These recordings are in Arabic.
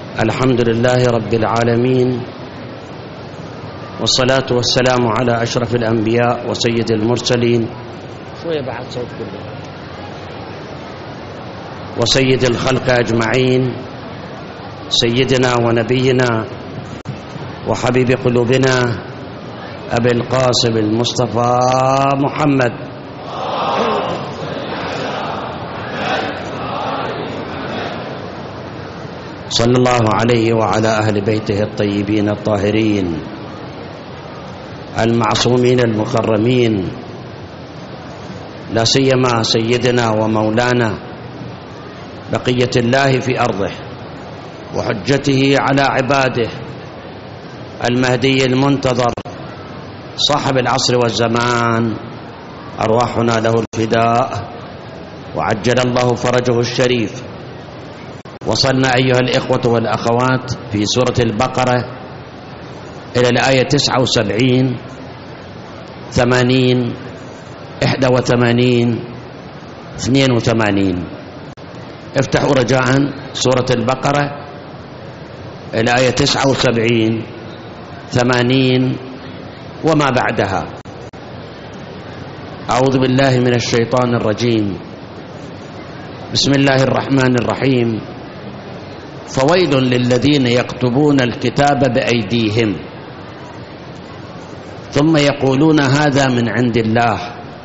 الحمد لله رب العالمين، والصلاة والسلام على أشرف الأنبياء وسيد المرسلين وسيد الخلق أجمعين، سيدنا ونبينا وحبيب قلوبنا أبي القاسم المصطفى محمد صلى الله عليه وعلى أهل بيته الطيبين الطاهرين المعصومين المكرمين، لا سيما سيدنا ومولانا بقية الله في أرضه وحجته على عباده المهدي المنتظر صاحب العصر والزمان، أرواحنا له الفداء وعجل الله فرجه الشريف. وصلنا أيها الإخوة والأخوات في سورة البقرة إلى الآية 79 80 81 82. افتحوا رجاء سورة البقرة الآية 79 80 وما بعدها. أعوذ بالله من الشيطان الرجيم. بسم الله الرحمن الرحيم. فويل للذين يكتبون الكتاب بأيديهم ثم يقولون هذا من عند الله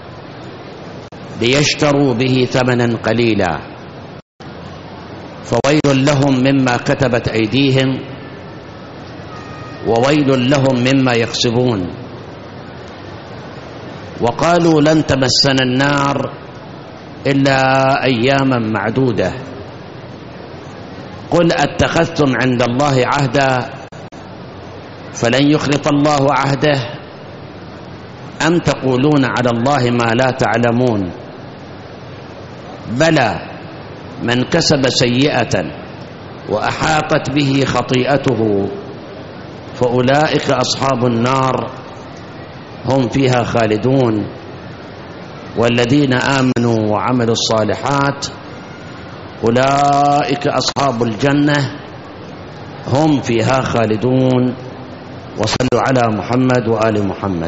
ليشتروا به ثمنا قليلا فويل لهم مما كتبت أيديهم وويل لهم مما يكسبون. وقالوا لن تمسنا النار إلا أياما معدودة قل أتخذتم عند الله عهدا فلن يخلف الله عهده أم تقولون على الله ما لا تعلمون بلى من كسب سيئة وأحاطت به خطيئته فأولئك أصحاب النار هم فيها خالدون والذين آمنوا وعملوا الصالحات أولئك أصحاب الجنة هم فيها خالدون. وصلوا على محمد وآل محمد.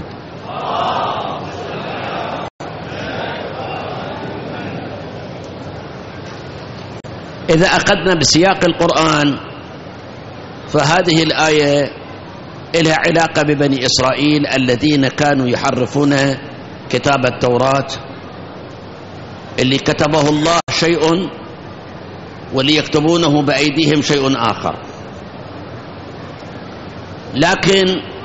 إذا أخذنا بسياق القرآن فهذه الآية لها علاقة ببني إسرائيل الذين كانوا يحرفون كتاب التوراة اللي كتبه الله شيء وليكتبونه بأيديهم شيء آخر. لكن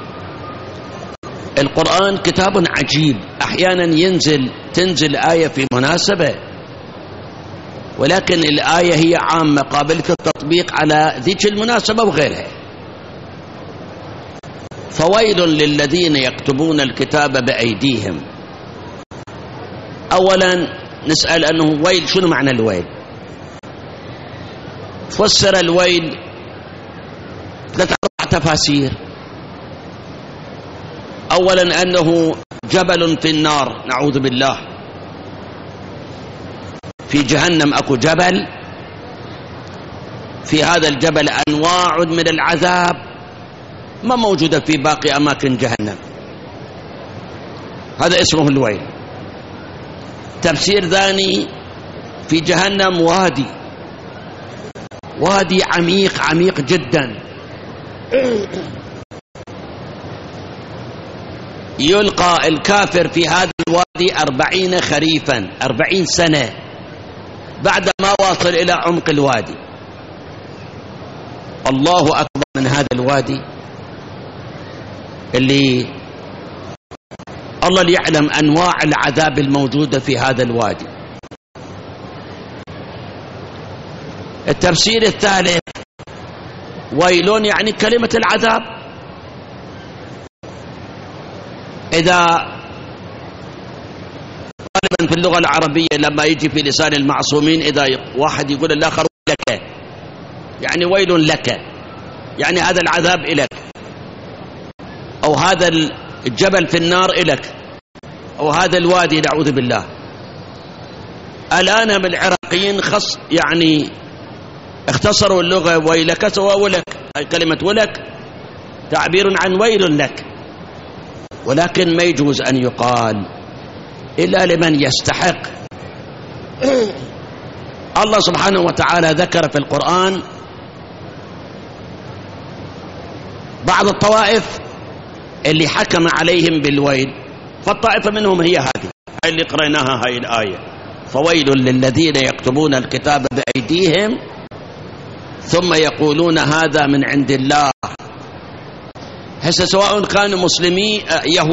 القرآن كتاب عجيب، أحيانا تنزل آية في مناسبة ولكن الآية هي عامة قابلة التطبيق على ذيك المناسبة وغيرها. فويل للذين يكتبون الكتاب بأيديهم. أولا نسأل أنه ويل، شنو معنى الويل؟ فسر الويل 3-4 تفاسير. أولا أنه جبل في النار، نعوذ بالله، في جهنم أكو جبل، في هذا الجبل أنواع من العذاب ما موجودة في باقي أماكن جهنم، هذا اسمه الويل. تفسير ثاني، في جهنم وادي عميق جدا، يلقى الكافر في هذا الوادي 40 خريفا، 40 سنة بعد ما واصل إلى عمق الوادي. الله أكبر من هذا الوادي اللي الله يعلم أنواع العذاب الموجودة في هذا الوادي. التفسير الثالث، ويلون يعني كلمة العذاب. إذا غالبا في اللغة العربية لما يجي في لسان المعصومين إذا واحد يقول الآخر لك، يعني ويل لك، يعني هذا العذاب إلك، أو هذا الجبل في النار إلك، أو هذا الوادي نعوذ بالله. الآن بالعراقيين يعني اختصروا اللغة ويلك سوى ولك، هاي كلمة ولك تعبير عن ويل لك، ولكن ما يجوز أن يقال إلا لمن يستحق. الله سبحانه وتعالى ذكر في القرآن بعض الطوائف اللي حكم عليهم بالويل، فالطائفة منهم هي هذه اللي قرأناها هاي الآية: فويل للذين يكتبون الكتاب بأيديهم ثم يقولون هذا من عند الله. هسه سواء كانوا مسلمين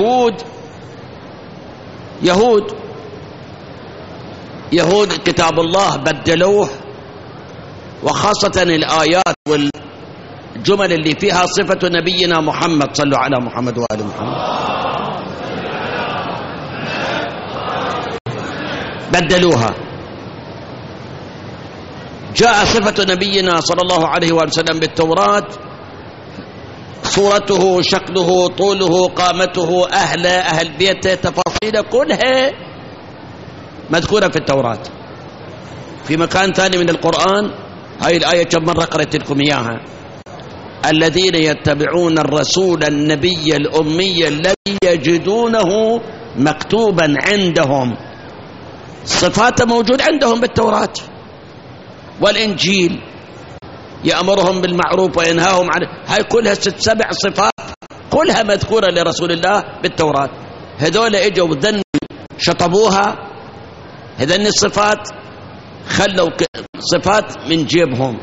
يهود كتاب الله بدلوه، وخاصة الآيات والجمل اللي فيها صفة نبينا محمد، صلوا على محمد وآل محمد، بدلوها. جاء صفة نبينا صلى الله عليه وسلم بالتوراة، صورته، شكله، طوله، قامته، أهل بيته، تفاصيله كلها مذكورة في التوراة. في مكان ثاني من القرآن هاي الآية كم مرة قرأت لكم إياها: الذين يتبعون الرسول النبي الأمي الذي يجدونه مكتوبا عندهم. صفاته موجود عندهم بالتوراة والإنجيل، يأمرهم بالمعروف وينهاهم عن، هاي كلها 6-7 صفات كلها مذكورة لرسول الله بالتوراة. هذول اجوا ذن شطبوها، هذن الصفات خلوا صفات من جيبهم.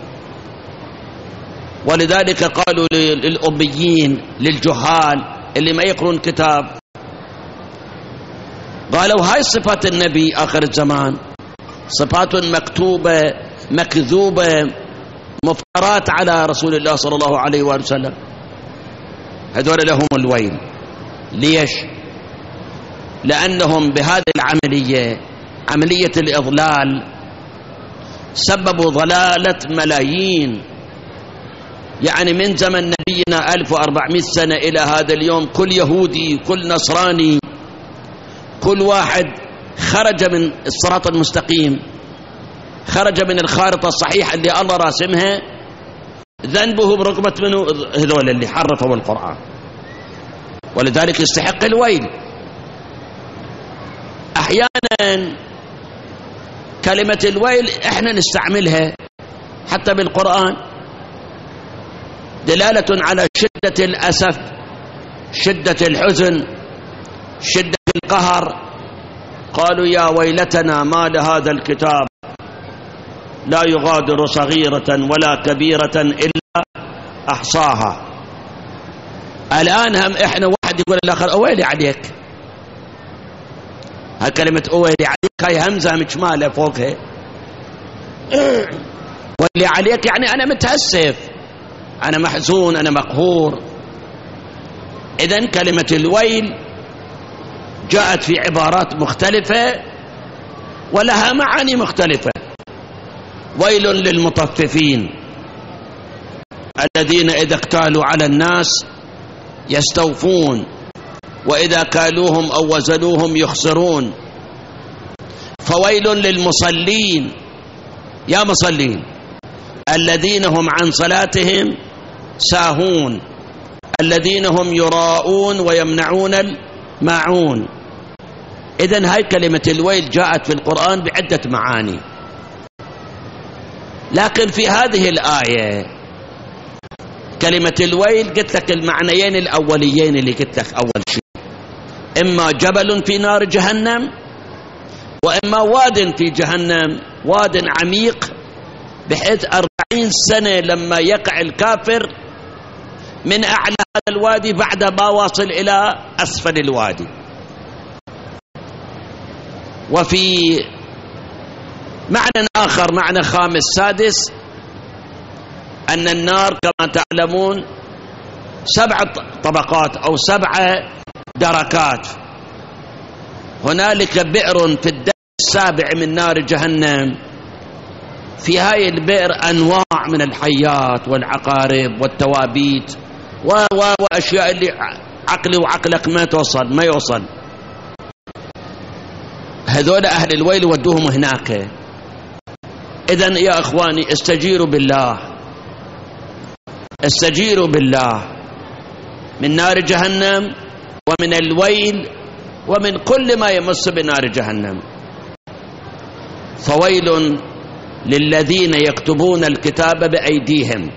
ولذلك قالوا للأميين، للجهال اللي ما يقرون كتاب، قالوا هاي صفات النبي آخر الزمان، صفات مكتوبة مكذوبة مفترات على رسول الله صلى الله عليه وسلم. هذول لهم الويل. ليش؟ لأنهم بهذه العملية، عملية الإضلال، سببوا ضلالة ملايين. يعني من زمن نبينا 1400 سنة إلى هذا اليوم، كل يهودي، كل نصراني، كل واحد خرج من الصراط المستقيم، خرج من الخارطة الصحيحة اللي الله راسمها، ذنبه برقبة منه هذول اللي حرفوا القرآن، ولذلك يستحق الويل. أحيانا كلمة الويل احنا نستعملها حتى بالقرآن دلالة على شدة الأسف، شدة الحزن، شدة القهر. قالوا يا ويلتنا ما لهذا الكتاب لا يغادر صغيرة ولا كبيرة إلا أحصاها. الآن هم إحنا واحد يقول الآخر أويلي عليك، هاي كلمة أويلي عليك هاي همزة مجمالة فوقها، واللي عليك يعني أنا متأسف، أنا محزون، أنا مقهور. إذن كلمة الويل جاءت في عبارات مختلفة ولها معاني مختلفة. ويل للمطففين الذين إذا اكتالوا على الناس يستوفون وإذا كالوهم أو وزنوهم يخسرون. فويل للمصلين، يا مصلين، الذين هم عن صلاتهم ساهون، الذين هم يراءون ويمنعون الماعون. إذن هاي كلمة الويل جاءت في القرآن بعدة معاني، لكن في هذه الآية كلمة الويل قلت لك المعنيين الأوليين اللي قلت لك أول شيء، إما جبل في نار جهنم، وإما واد في جهنم، واد عميق بحيث 40 سنة لما يقع الكافر من أعلى هذا الوادي بعد ما واصل إلى أسفل الوادي. وفي معنى آخر، معنى خامس سادس، أن النار كما تعلمون 7 طبقات أو 7 دركات. هنالك بئر في الدرك السابع من نار جهنم، في هاي البئر أنواع من الحيات والعقارب والتوابيت وأشياء اللي عقلي وعقلك ما يوصل. هذول أهل الويل ودوهم هناك. إذن يا إخواني استجيروا بالله، استجيروا بالله من نار جهنم ومن الويل ومن كل ما يمس بنار جهنم. فويل للذين يكتبون الكتاب بأيديهم.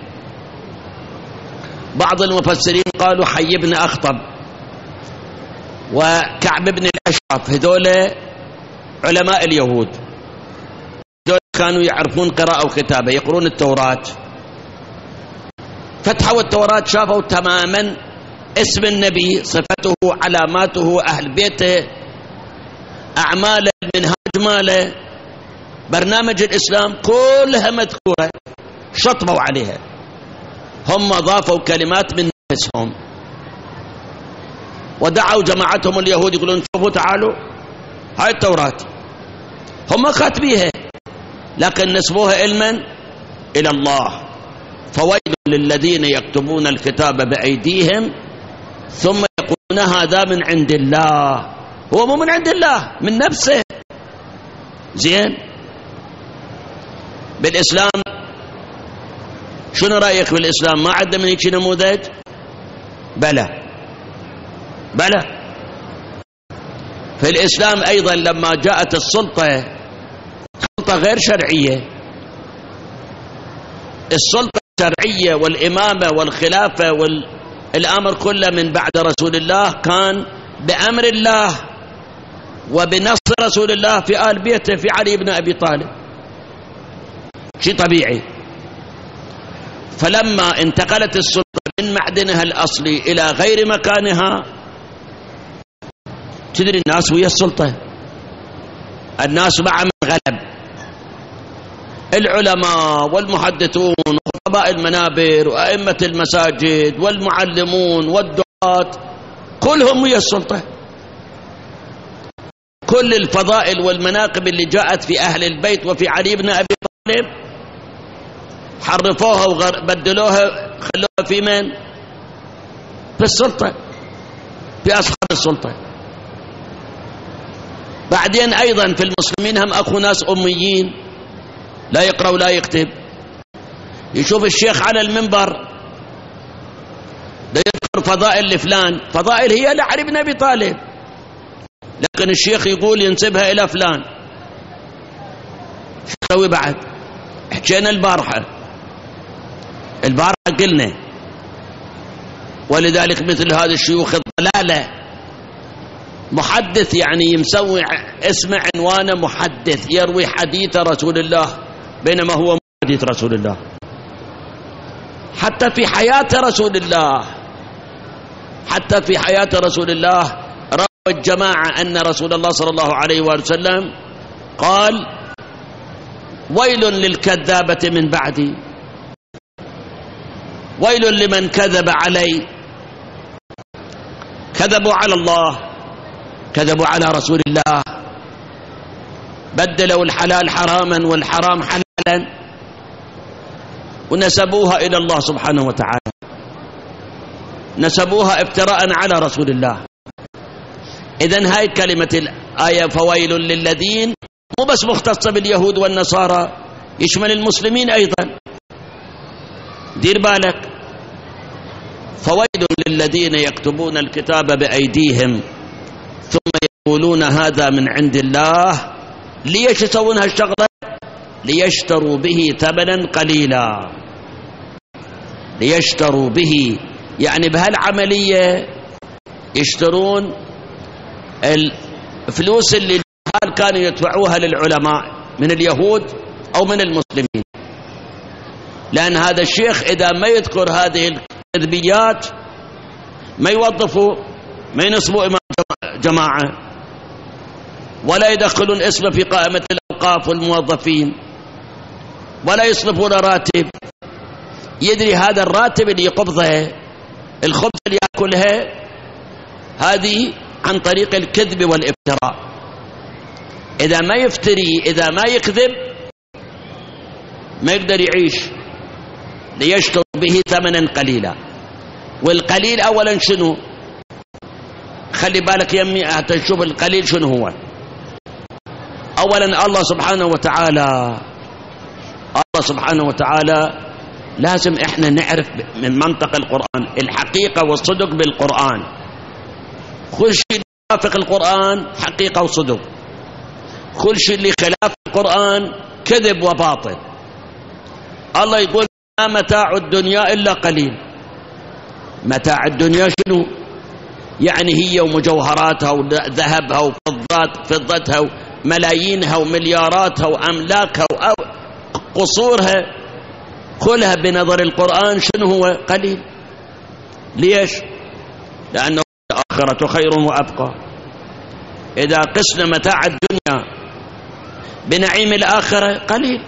بعض المفسرين قالوا حي بن أخطب وكعب بن الأشرف، هذول علماء اليهود، هذول كانوا يعرفون قراءة وكتابة، يقرون التوراة، فتحوا التوراة شافوا تماما اسم النبي، صفته، علاماته، أهل بيته، أعماله، المنهاج ماله، برنامج الإسلام، كلها مذكورة، شطبوا عليها. هم ضافوا كلمات من نفسهم ودعوا جماعتهم اليهود يقولون شوفوا تعالوا هاي التوراة هم كاتبيها لكن نسبوها علما إلى الله. فويل للذين يكتبون الكتاب بأيديهم ثم يقولون هذا من عند الله. هو مو من عند الله، من نفسه. زين، بالإسلام شنو رأيك بالإسلام؟ ما عندنا من هيك نموذج؟ بلى بلى. في الإسلام أيضا لما جاءت السلطة، سلطة غير شرعية، السلطة الشرعية والإمامة والخلافة والأمر كله من بعد رسول الله كان بأمر الله وبنص رسول الله في آل بيته، في علي بن أبي طالب، شيء طبيعي. فلما انتقلت السلطة من معدنها الأصلي إلى غير مكانها، تدري الناس ويا السلطة، الناس مع من غلب، العلماء والمحدثون وخطباء المنابر وأئمة المساجد والمعلمون والدعاة كلهم ويا السلطة. كل الفضائل والمناقب اللي جاءت في أهل البيت وفي علي بن أبي طالب حرفوها وبدلوها، خلوها في من؟ في السلطة، في أصحاب السلطة. بعدين أيضا في المسلمين هم أكو ناس أميين لا يقرأ ولا يكتب، يشوف الشيخ على المنبر لا يذكر فضائل لفلان، فضائل هي لعلي بن أبي طالب، لكن الشيخ يقول ينسبها إلى فلان. شو نسوي بعد؟ حكينا البارحة قلنا، ولذلك مثل هذا الشيوخ الضلالة محدث، يعني مسوي اسم عنوانه محدث، يروي حديث رسول الله بينما هو مو حديث رسول الله. حتى في حياة رسول الله، حتى في حياة رسول الله روى الجماعة أن رسول الله صلى الله عليه وسلم قال ويل للكذابة من بعدي، ويل لمن كذب علي. كذبوا على الله، كذبوا على رسول الله، بدلوا الحلال حراما والحرام حلالا ونسبوها إلى الله سبحانه وتعالى، نسبوها افتراء على رسول الله. إذن هاي كلمة الآية فويل للذين مو بس مختصة باليهود والنصارى، يشمل المسلمين أيضا، دير بالك. فويل للذين يكتبون الكتاب بأيديهم ثم يقولون هذا من عند الله. ليش يسوون هالشغلة؟ ليشتروا به ثمنا قليلا، ليشتروا به، يعني بهالعملية يشترون الفلوس اللي الجهال كانوا يدفعوها للعلماء من اليهود أو من المسلمين. لأن هذا الشيخ إذا ما يذكر هذه الكذبيات ما يوظفوا، ما ينصبوا إمام جماعة ولا يدخلون اسمه في قائمة الأوقاف والموظفين ولا يصرفون راتب. يدري هذا الراتب اللي يقبضه، الخبز اللي يأكلها، هذه عن طريق الكذب والافتراء. إذا ما يفتري، إذا ما يكذب، ما يقدر يعيش. ليشتروا به ثمنا قليلا. والقليل أولا شنو؟ خلي بالك يمي تشوف القليل شنو هو. أولا الله سبحانه وتعالى سبحانه وتعالى لازم احنا نعرف من منطق القرآن الحقيقة والصدق بالقرآن. كل شيء يوافق القرآن حقيقة وصدق، كل شيء اللي خلاف القرآن كذب وباطل. الله يقول ما متاع الدنيا إلا قليل. متاع الدنيا شنو؟ يعني هي ومجوهراتها وذهبها وفضتها وملايينها وملياراتها وأملاكها وقصورها كلها بنظر القرآن شنو هو؟ قليل. ليش؟ لأنه الآخرة خير وأبقى. إذا قسنا متاع الدنيا بنعيم الآخرة قليل.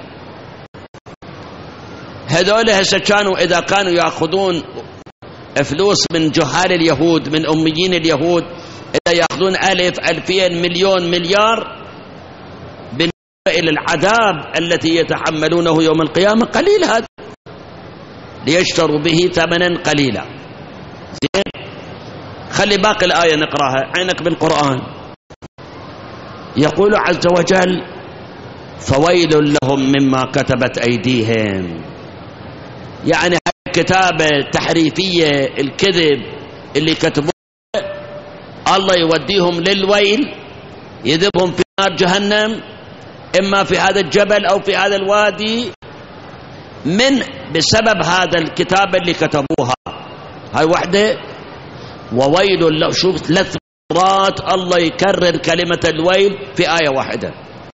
هذول هسه كانوا إذا كانوا يأخذون فلوس من جهال اليهود من أميين اليهود، إذا يأخذون 1000 2000 مليون مليار بالنسبة إلى العذاب التي يتحملونه يوم القيامة قليل هذا، ليشتروا به ثمنا قليلا. زين، خلي باقي الآية نقراها، عينك بالقرآن. يقول عز وجل فويل لهم مما كتبت أيديهم. يعني الكتابة التحريفية الكذب اللي كتبوه الله يوديهم للويل، يذبهم في نار جهنم، إما في هذا الجبل أو في هذا الوادي، بسبب هذا الكتابة اللي كتبوها. هاي وحدة. وويل له، شوف 3 مرات الله يكرر كلمة الويل في آية واحدة.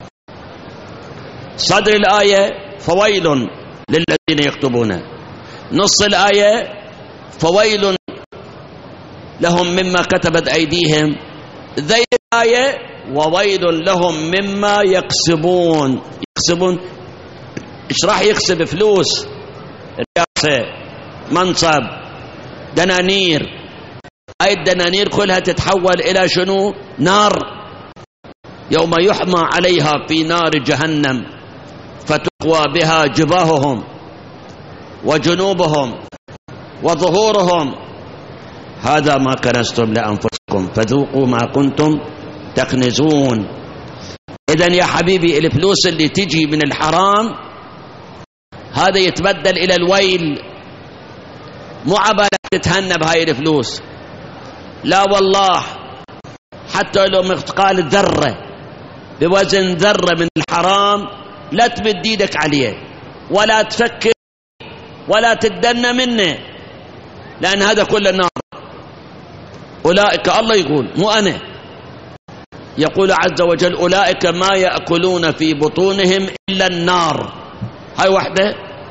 صدر الآية فويل للذين يكتبون، نص الآية فويل لهم مما كتبت أيديهم، ذي الآية وويل لهم مما يكسبون. يكسبون إيش راح يكسب؟ فلوس، رياسة، منصب، دنانير. هاي الدنانير كلها تتحول إلى شنو؟ نار، يوم يحمى عليها في نار جهنم فتقوى بها جباههم وجنوبهم وظهورهم هذا ما كنزتم لأنفسكم فذوقوا ما كنتم تكنزون. إذن يا حبيبي الفلوس اللي تجي من الحرام هذا يتبدل إلى الويل. مو عبالك تتهنى بهاي الفلوس، لا والله، حتى لو مثقال ذرة بوزن ذرة من الحرام لا تمد ايدك عليه ولا تفكر ولا تدنى منه، لأن هذا كله نار. أولئك، الله يقول مو أنا، يقول عز وجل أولئك ما يأكلون في بطونهم إلا النار. هاي وحدة.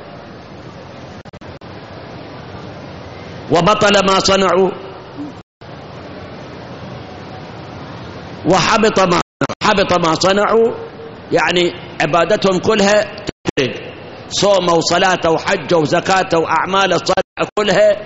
وبطل ما صنعوا وحبط ما صنعوا، يعني عبادتهم كلها تحرق، صوم وصلاة وحج وزكاة وأعمال الصالحة كلها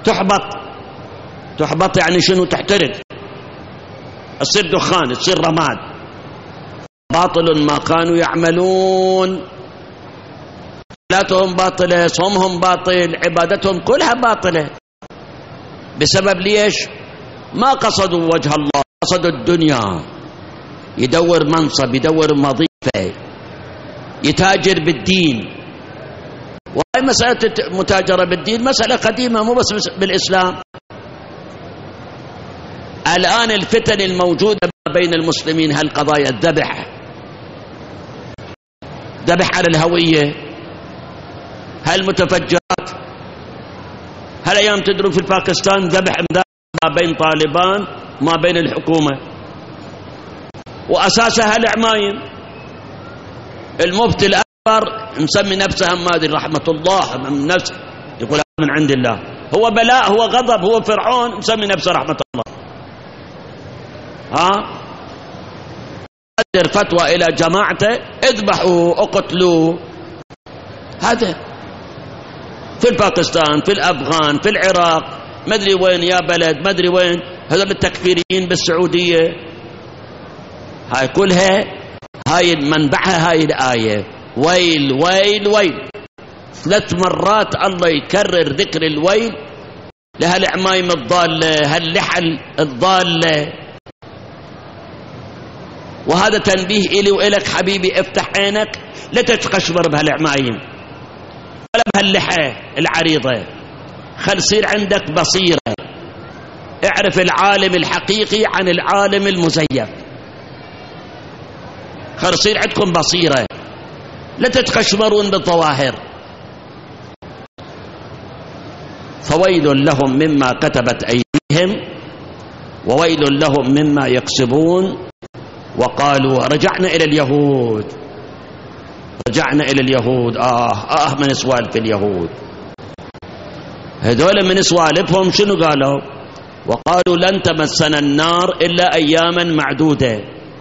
تحبط. يعني شنو؟ تحترق، تصير دخان، تصير رماد. باطل ما كانوا يعملون، صلاتهم باطلة، صومهم باطل، عبادتهم كلها باطلة. بسبب ليش؟ ما قصدوا وجه الله، قصدوا الدنيا، يدور منصب، يدور وظيفة، يتاجر بالدين. وهي مسألة متاجرة بالدين مسألة قديمة مو بس بالإسلام. الآن الفتن الموجودة بين المسلمين هالقضايا، الذبح على الهوية، هالمتفجرات، هالأيام تدروا في باكستان ذبح ما بين طالبان ما بين الحكومة، وأساسها العمايم. المفتي الأكبر مسمي نفسه همادي رحمة الله من نفسه، يقول من عند الله، هو بلاء، هو غضب، هو فرعون، مسمي نفسه رحمة الله. أدر فتوى إلى جماعته اذبحوا اقتلوا. هذا في باكستان، في الأفغان، في العراق، ما أدري وين يا بلد، ما أدري وين، هذول التكفيريين بالسعودية. هاي كلها هاي منبعها هاي الآية ويل ويل ويل. 3 مرات الله يكرر ذكر الويل لهالعمايم الضالة، هاللحل الضالة. وهذا تنبيه إلي وإلك حبيبي، افتح عينك لا تتقشبر بهالعمايم. ولا بهاللحى العريضة. خل يصير عندك بصيرة، اعرف العالم الحقيقي عن العالم المزيف. خل يصير عندكم بصيرة، لا تتخشمرون بالظواهر. فويل لهم مما كتبت أيديهم وويل لهم مما يكسبون. وقالوا رجعنا إلى اليهود، رجعنا إلى اليهود. من سوالف اليهود هذول، من سوالفهم شنو قالوا؟ وقالوا لن تمسنا النار إلا أياما معدودة.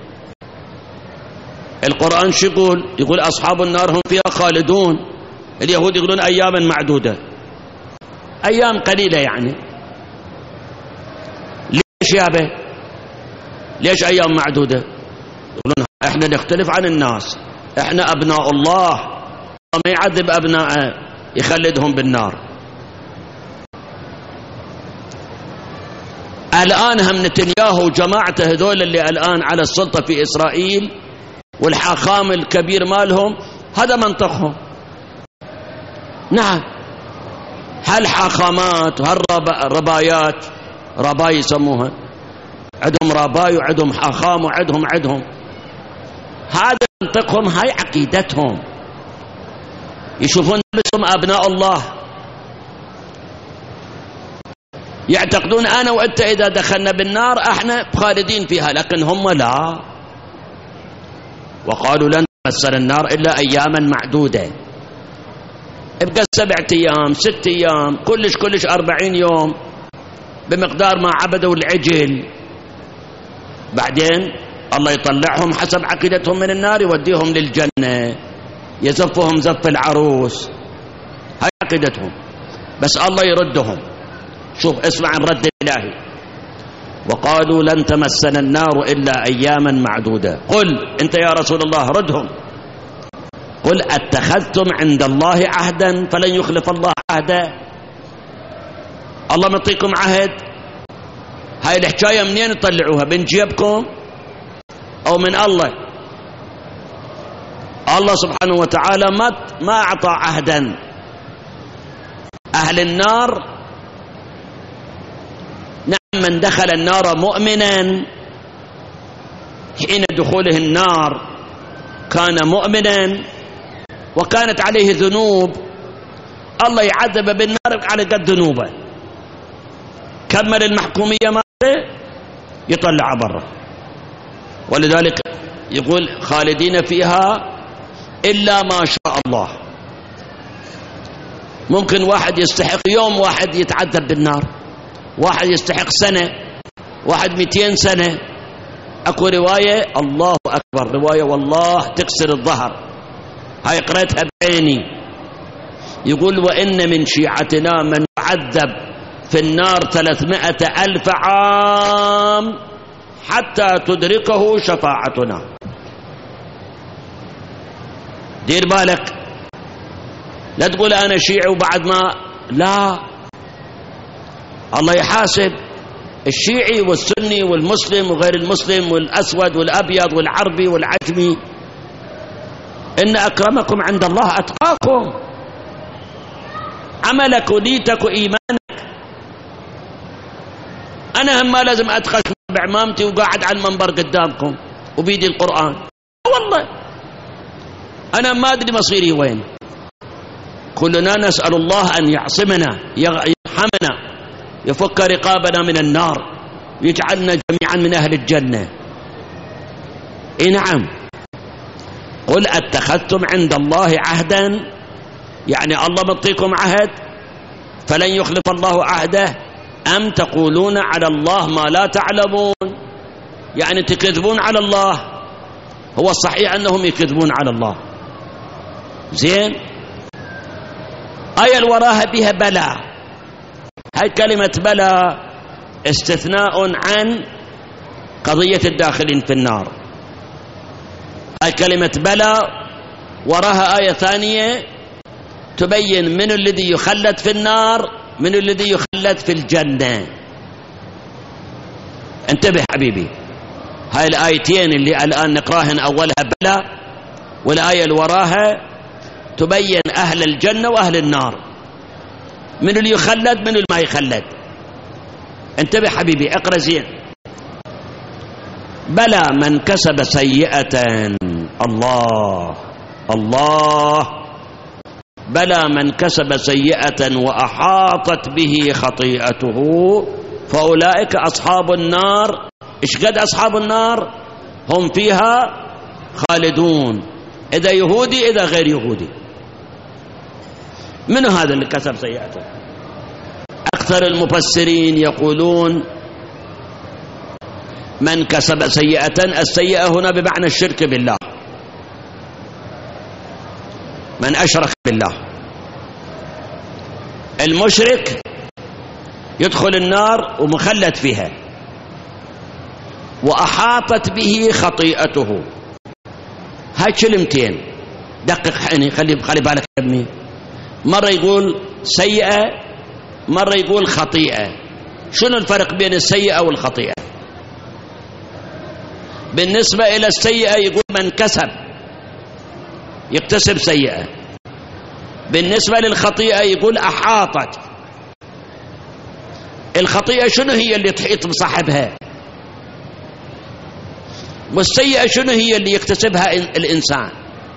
القرآن شو يقول؟ يقول أصحاب النار هم فيها خالدون. اليهود يقولون أياما معدودة، أيام قليلة يعني. ليش يابا؟ ليش أيام معدودة؟ يقولون احنا نختلف عن الناس، احنا أبناء الله، ما يعذب أبناءه يخلدهم بالنار. الآن هم نتنياهو وجماعته هذول اللي الآن على السلطة في إسرائيل والحاخام الكبير مالهم، هذا منطقهم. نعم، هالحاخامات وهالربايات، رباي يسموها، عندهم رباي وعندهم حاخام وعندهم هذا منطقهم، هاي عقيدتهم. يشوفون نفسهم أبناء الله، يعتقدون أنا وأنت إذا دخلنا بالنار احنا خالدين فيها، لكن هم لا. وقالوا لن تمسنا النار إلا أياما معدودة. ابقى 7 أيام 6 أيام كلش 40 يوم بمقدار ما عبدوا العجل، بعدين الله يطلعهم حسب عقيدتهم من النار يوديهم للجنة، يزفهم زف العروس. هاي عقيدتهم، بس الله يردهم. شوف اسمع الرد الإلهي. وقالوا لن تمسنا النار إلا أياما معدودة. قل أنت يا رسول الله ردهم، قل اتخذتم عند الله عهدا فلن يخلف الله عهده. الله مطيكم عهد؟ هاي الحكاية منين تطلعوها؟ من جيبكم أو من الله؟ الله سبحانه وتعالى ما أعطى عهدا. أهل النار نعم، من دخل النار مؤمنا حين دخوله النار كان مؤمنا وكانت عليه ذنوب، الله يعذب بالنار على قد ذنوبه. كمل المحكومية ماله يطلع برا. ولذلك يقول خالدين فيها إلا ما شاء الله. ممكن واحد يستحق يوم واحد يتعذب بالنار، واحد يستحق سنة، واحد 200 سنة. أكو رواية الله أكبر، رواية والله تكسر الظهر، هاي قرأتها بعيني. يقول وإن من شيعتنا من يعذب في النار 300,000 عام حتى تدركه شفاعتنا. دير بالك، لا تقول أنا شيعي وبعد ما، لا، الله يحاسب الشيعي والسني والمسلم وغير المسلم والأسود والأبيض والعربي والعجمي. إن أكرمكم عند الله أتقاكم. عملك وديتك وإيمانك. أنا هم ما لازم أتخش بعمامتي وقاعد على المنبر قدامكم وبيدي القرآن، والله أنا ما أدري مصيري وين. كلنا نسأل الله أن يعصمنا، يرحمنا، يفك رقابنا من النار، ويجعلنا جميعا من أهل الجنة. نعم، قل اتخذتم عند الله عهدا، يعني الله مطيكم عهد فلن يخلف الله عهده، أم تقولون على الله ما لا تعلمون، يعني تكذبون على الله. هو الصحيح أنهم يكذبون على الله. زين، آية الوراها بها بلى. هاي كلمة بلى استثناء عن قضية الداخلين في النار. هاي كلمة بلى وراها آية ثانية تبين من الذي يخلد في النار من الذي يخلد في الجنة. انتبه حبيبي، هاي الآيتين اللي الآن نقراهن أولها بلى والآية اللي وراها تبين أهل الجنة وأهل النار، من اللي يخلد من اللي ما يخلد. انتبه حبيبي، اقرأ زين. بلى من كسب سيئة، الله الله، بلى من كسب سيئة وأحاطت به خطيئته فأولئك أصحاب النار. إيش قد أصحاب النار؟ هم فيها خالدون، إذا يهودي إذا غير يهودي. من هذا اللي كسب سيئته؟ أكثر المفسرين يقولون من كسب سيئة، السيئة هنا بمعنى الشرك بالله، من أشرك بالله. المشرك يدخل النار ومخلد فيها، وأحاطت به خطيئته. هاي كلمتين دقق، يعني خلي بالك يا ابني. مرة يقول سيئة، مرة يقول خطيئة. شنو الفرق بين السيئة والخطيئة؟ بالنسبة إلى السيئة يقول من كسب، يكتسب سيئة. بالنسبة للخطيئة يقول أحاطت. الخطيئة شنو هي؟ اللي تحيط بصاحبها. والسيئة شنو هي؟ اللي يكتسبها الإنسان.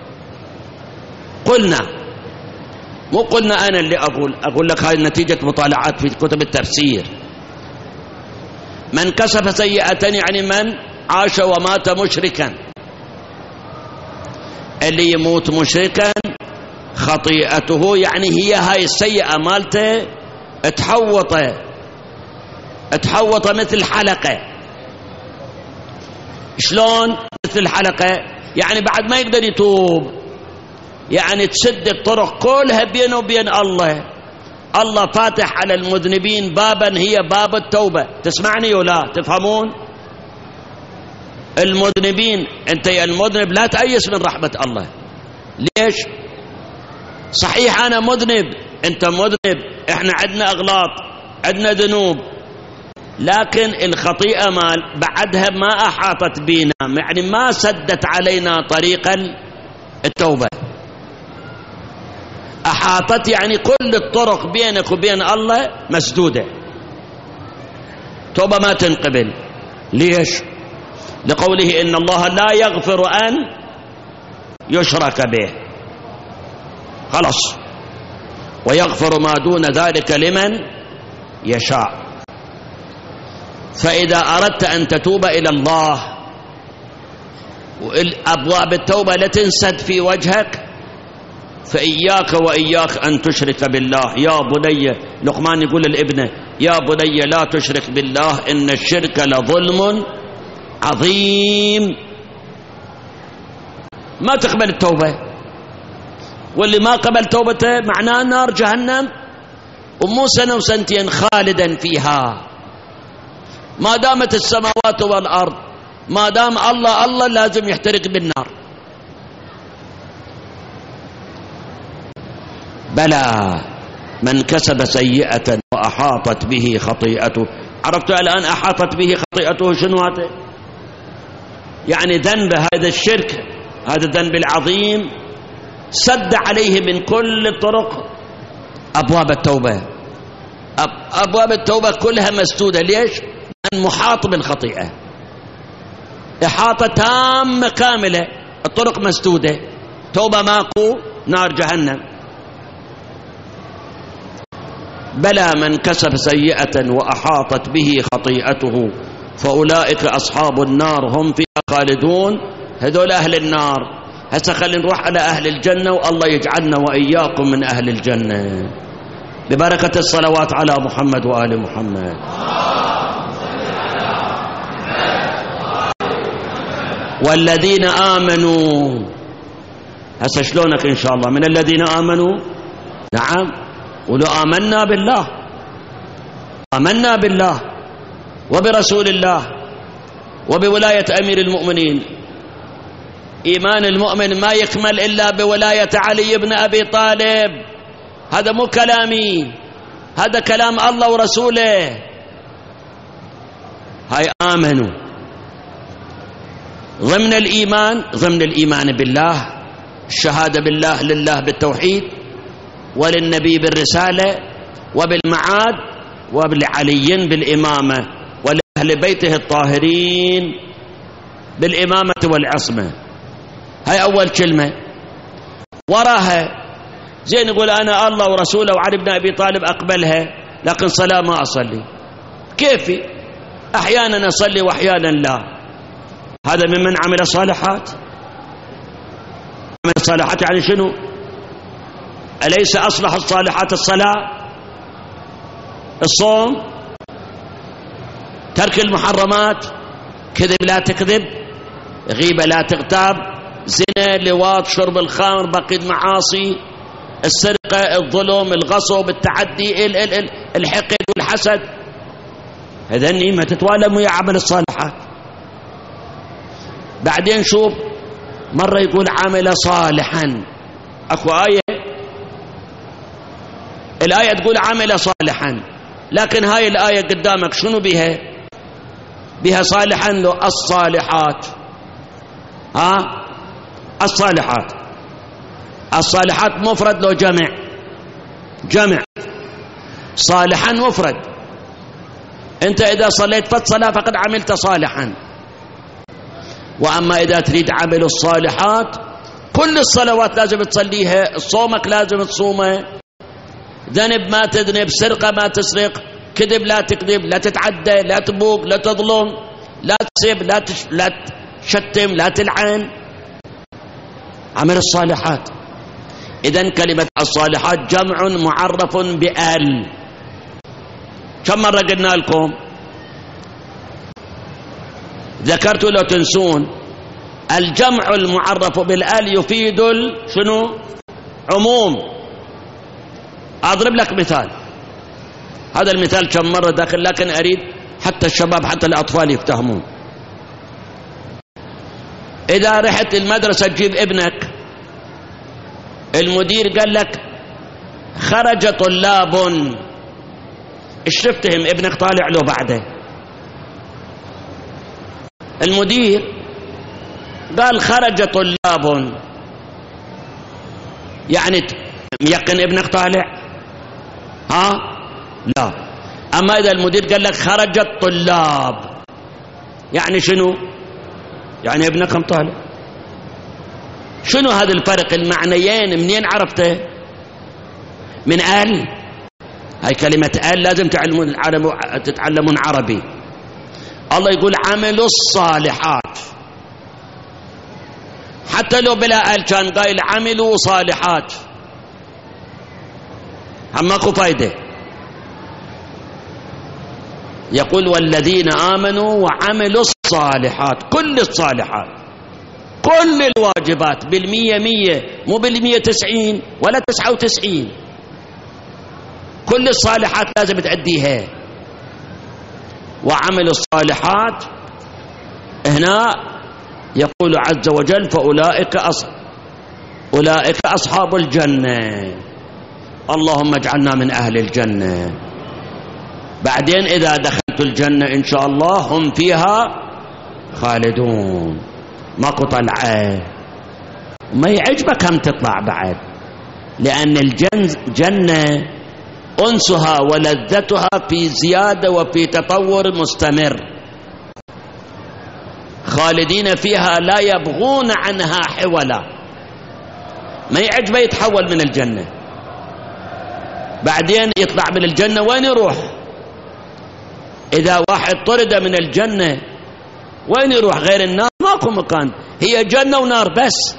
قلنا، مو قلنا أنا اللي أقول لك، هاي نتيجة مطالعات في كتب التفسير. من كسب سيئة يعني من عاش ومات مشركا، اللي يموت مشركا خطيئته يعني هي هاي السيئة مالته اتحوط مثل حلقة. شلون مثل حلقة؟ يعني بعد ما يقدر يتوب، يعني تسد الطرق كلها بينه وبين الله. الله فاتح على المذنبين بابا، هي باب التوبة. تسمعني ولا تفهمون؟ المذنبين، انت يا المذنب لا تأيس من رحمة الله. ليش؟ صحيح أنا مذنب، أنت مذنب، إحنا عندنا أغلاط، عندنا ذنوب، لكن الخطيئة ما بعدها ما أحاطت بنا، يعني ما سدت علينا طريقا التوبة. أحاطت يعني كل الطرق بينك وبين الله مسدودة، توبة ما تنقبل. ليش؟ لقوله إن الله لا يغفر أن يشرك به، خلاص، ويغفر ما دون ذلك لمن يشاء. فإذا أردت أن تتوب إلى الله وأبواب التوبة لا تنسد في وجهك، فإياك وإياك أن تشرك بالله. يا بني، لقمان يقول للابنة يا بني لا تشرك بالله إن الشرك لظلم عظيم. ما تقبل التوبة، واللي ما قبل توبته معناه نار جهنم، ومو سنة وسنتين خالدا فيها. ما دامت السماوات والأرض، ما دام الله لازم يحترق بالنار. بلى من كسب سيئة وأحاطت به خطيئته. عرفت الآن أحاطت به خطيئته شنو هذا؟ يعني ذنب هذا الشرك، هذا الذنب العظيم سد عليه من كل الطرق أبواب التوبة. أبواب التوبة كلها مسدودة. ليش؟ من محاط بالخطيئة، إحاطة تامة كاملة، الطرق مسدودة، توبة ماكو، نار جهنم. بلى من كسب سيئة وأحاطت به خطيئته فأولئك أصحاب النار هم فيها خالدون. هذول أهل النار. هسه خلينا نروح على أهل الجنة، والله يجعلنا وإياكم من أهل الجنة ببركة الصلوات على محمد وآل محمد. والذين آمنوا، هسه شلونك إن شاء الله من الذين آمنوا؟ نعم، قولوا آمنا بالله، آمنا بالله وبرسول الله وبولاية أمير المؤمنين. إيمان المؤمن ما يكمل إلا بولاية علي بن أبي طالب. هذا مو كلامي، هذا كلام الله ورسوله. هاي آمنوا ضمن الإيمان، ضمن الإيمان بالله الشهادة بالله لله بالتوحيد، وللنبي بالرسالة وبالمعاد، وبالعلي بالإمامة، ولأهل بيته الطاهرين بالإمامة والعصمة. هاي أول كلمة. وراها زين يقول أنا الله ورسوله وعلي بن أبي طالب أقبلها، لكن صلاة ما أصلي. كيفي؟ أحيانا أصلي وأحيانا لا. هذا ممن عمل صالحات. عمل صالحات يعني شنو؟ أليس أصلح الصالحات الصلاة، الصوم، ترك المحرمات، كذب لا تكذب، غيبة لا تغتاب، زنا، لواط، شرب الخمر، بقية معاصي، السرقة، الظلم، الغصب، التعدي، الحقد والحسد. هذني ما تتوالم ويا عمل الصالحات. بعدين شوف، مرة يقول عمل صالحا. أكو آية الآية تقول عمل صالحا، لكن هاي الآية قدامك شنو بها؟ بها صالحا لو الصالحات. الصالحات. الصالحات مفرد لو جمع؟ جمع. صالحا مفرد. انت اذا صليت فت صلاة فقد عملت صالحا. واما اذا تريد عمل الصالحات كل الصلوات لازم تصليها، صومك لازم تصومه، ذنب ما تذنب، سرقة ما تسرق، كذب لا تكذب، لا تتعدى، لا تبوق، لا تظلم، لا تسب، لا تشتم، لا تلعن. عمل الصالحات. إذن كلمة الصالحات جمع معرف بآل. كم مرة قلنا لكم؟ ذكرت لو تنسون، الجمع المعرف بالآل يفيد شنو؟ عموم. أضرب لك مثال. هذا المثال كم مرة داخل، لكن أريد حتى الشباب حتى الأطفال يفتهمون. إذا رحت المدرسة تجيب ابنك، المدير قال لك خرج طلاب، ايش تفتهم؟ ابنك طالع له بعده. المدير قال خرج طلاب، يعني ميقن ابنك طالع؟ لا. اما اذا المدير قال لك خرج الطلاب، يعني شنو؟ يعني ابنك طالع. شنو هذا الفرق؟ المعنيين منين عرفته؟ من آل. هاي كلمة آل لازم تتعلمون عربي. الله يقول عملوا الصالحات، حتى لو بلا آل كان قايل عملوا صالحات، ماكو فايدة. يقول والذين آمنوا وعملوا الصالحات، كل الصالحات، كل الواجبات، بالمية مية، مو بالمية 90 ولا 99. كل الصالحات لازم تأديها. وعمل الصالحات هنا يقول عز وجل أولئك أصحاب الجنة. اللهم اجعلنا من أهل الجنة. بعدين إذا دخلت الجنة إن شاء الله هم فيها خالدون، ماكو طلعة. ما يعجبك هم تطلع بعد، لأن الجنة أنسها ولذتها في زيادة وفي تطور مستمر، خالدين فيها لا يبغون عنها حولا. ما يعجبه يتحول من الجنة، بعدين يطلع من الجنة وين يروح؟ إذا واحد طرد من الجنة وين يروح غير النار؟ ماكو مكان، هي جنة ونار بس.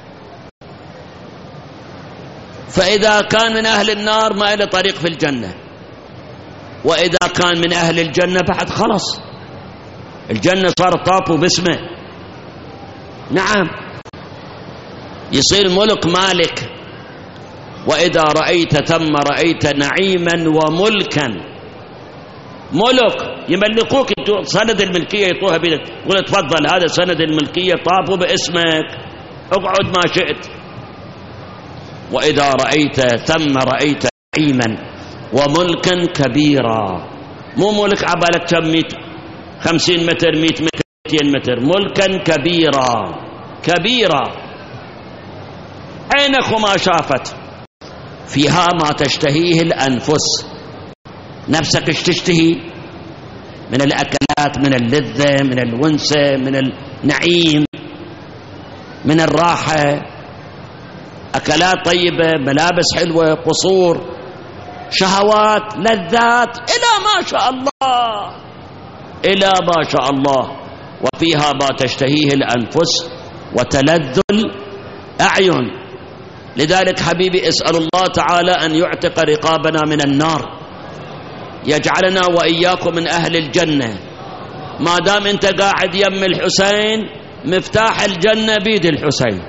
فإذا كان من أهل النار ما له طريق في الجنة، وإذا كان من أهل الجنة بعد خلص الجنة صار طاف باسمه. نعم، يصير ملك مالك. وإذا رأيت ثم رأيت نعيما وملكا. ملك يملكوك، سند الملكية يطوها بيدك، يقول تفضل هذا سند الملكية طافوا باسمك، اقعد ما شئت. وإذا رأيت ثم رأيت نعيما وملكا كبيرا. مو ملك عبالك كم 50 متر 100 متر 200 متر، ملكا كبيرا. كبيرا عينك وما شافت، فيها ما تشتهيه الأنفس. نفسك ايش تشتهي من الأكلات، من اللذة، من الونسة، من النعيم، من الراحة، أكلات طيبة، ملابس حلوة، قصور، شهوات، لذات، إلى ما شاء الله، إلى ما شاء الله. وفيها ما تشتهيه الأنفس وتلذ الأعين. لذلك حبيبي اسأل الله تعالى أن يعتق رقابنا من النار، يجعلنا وإياكم من أهل الجنة. ما دام أنت قاعد يم الحسين، مفتاح الجنة بيد الحسين،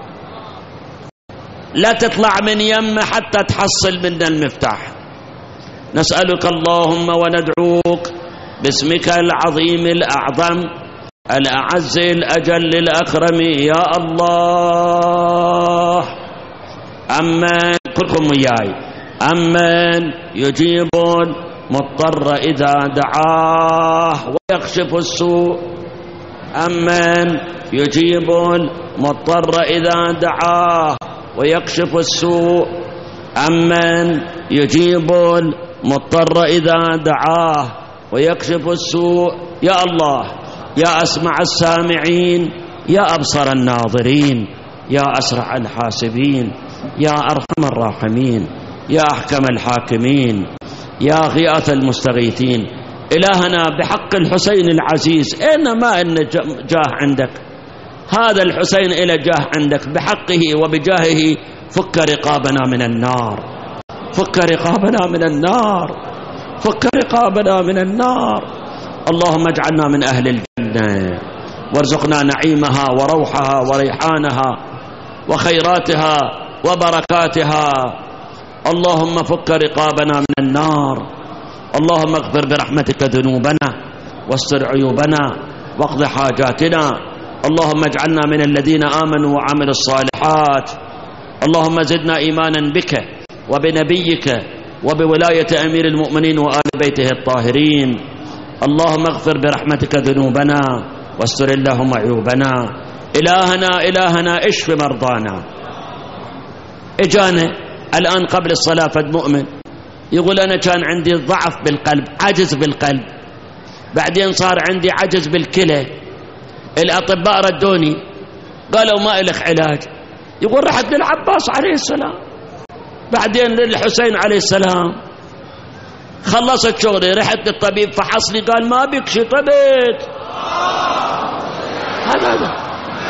لا تطلع من يم حتى تحصل من المفتاح. نسألك اللهم وندعوك باسمك العظيم الأعظم الأعز الأجل الأكرم يا الله. أمن كلكم وياي، أمن يجيب المضطر إذا دعاه ويكشف السوء. أمن يجيب المضطر إذا دعاه ويكشف السوء. أمن يجيب المضطر إذا دعاه ويكشف السوء. يا الله، يا أسمع السامعين، يا أبصر الناظرين، يا أسرع الحاسبين، يا أرحم الراحمين، يا أحكم الحاكمين، يا غياث المستغيثين. إلهنا بحق الحسين العزيز، إنما إن جاه عندك، هذا الحسين إلى جاه عندك، بحقه وبجاهه فك رقابنا من النار، فك رقابنا من النار، فك رقابنا من النار. اللهم اجعلنا من أهل الجنة، وارزقنا نعيمها وروحها وريحانها وخيراتها وبركاتها. اللهم فك رقابنا من النار. اللهم اغفر برحمتك ذنوبنا واستر عيوبنا واقض حاجاتنا. اللهم اجعلنا من الذين آمنوا وعملوا الصالحات. اللهم زدنا إيمانا بك وبنبيك وبولاية أمير المؤمنين وآل بيته الطاهرين. اللهم اغفر برحمتك ذنوبنا واستر اللهم عيوبنا. إلهنا اشف مرضانا. اجانا الآن قبل الصلاة فد مؤمن يقول أنا كان عندي ضعف بالقلب، عجز بالقلب، بعدين صار عندي عجز بالكلى، الأطباء ردوني قالوا ما إلك علاج. يقول رحت للعباس عليه السلام، بعدين للحسين عليه السلام، خلصت شغلي، رحت للطبيب فحص لي قال ما بك شي، طبيت. هذا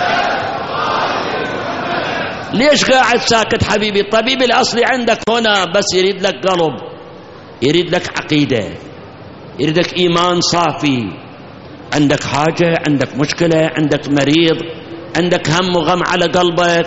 ليش قاعد ساكت حبيبي؟ الطبيب الأصلي عندك هنا، بس يريد لك قلب، يريد لك عقيدة، يريد لك إيمان صافي. عندك حاجة، عندك مشكلة، عندك مريض، عندك هم وغم على قلبك،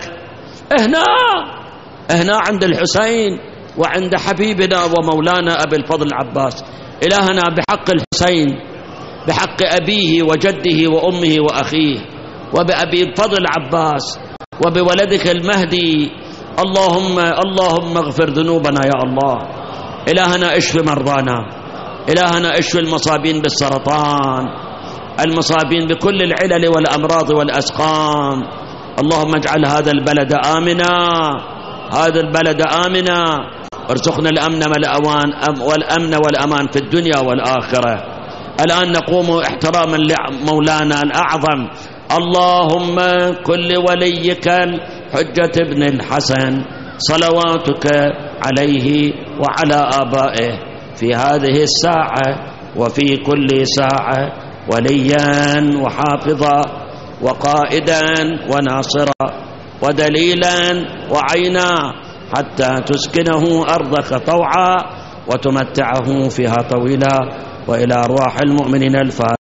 هنا عند الحسين وعند حبيبنا ومولانا أبي الفضل العباس. إلهنا بحق الحسين، بحق أبيه وجده وأمه وأخيه وبأبي الفضل العباس وبولدك المهدي، اللهم اغفر ذنوبنا يا الله. إلهنا اشف مرضانا، إلهنا اشف المصابين بالسرطان، المصابين بكل العلل والأمراض والأسقام. اللهم اجعل هذا البلد آمنا، هذا البلد آمنا، وارزقنا الأمن والأمن والأمان في الدنيا والآخرة. الآن نقوم احتراما لمولانا الأعظم. اللهم كل وليك الحجة ابن الحسن صلواتك عليه وعلى آبائه في هذه الساعة وفي كل ساعة وليا وحافظا وقائدا وناصرا ودليلا وعينا، حتى تسكنه أرضك طوعا وتمتعه فيها طويلا. وإلى أرواح المؤمنين الفاتحة.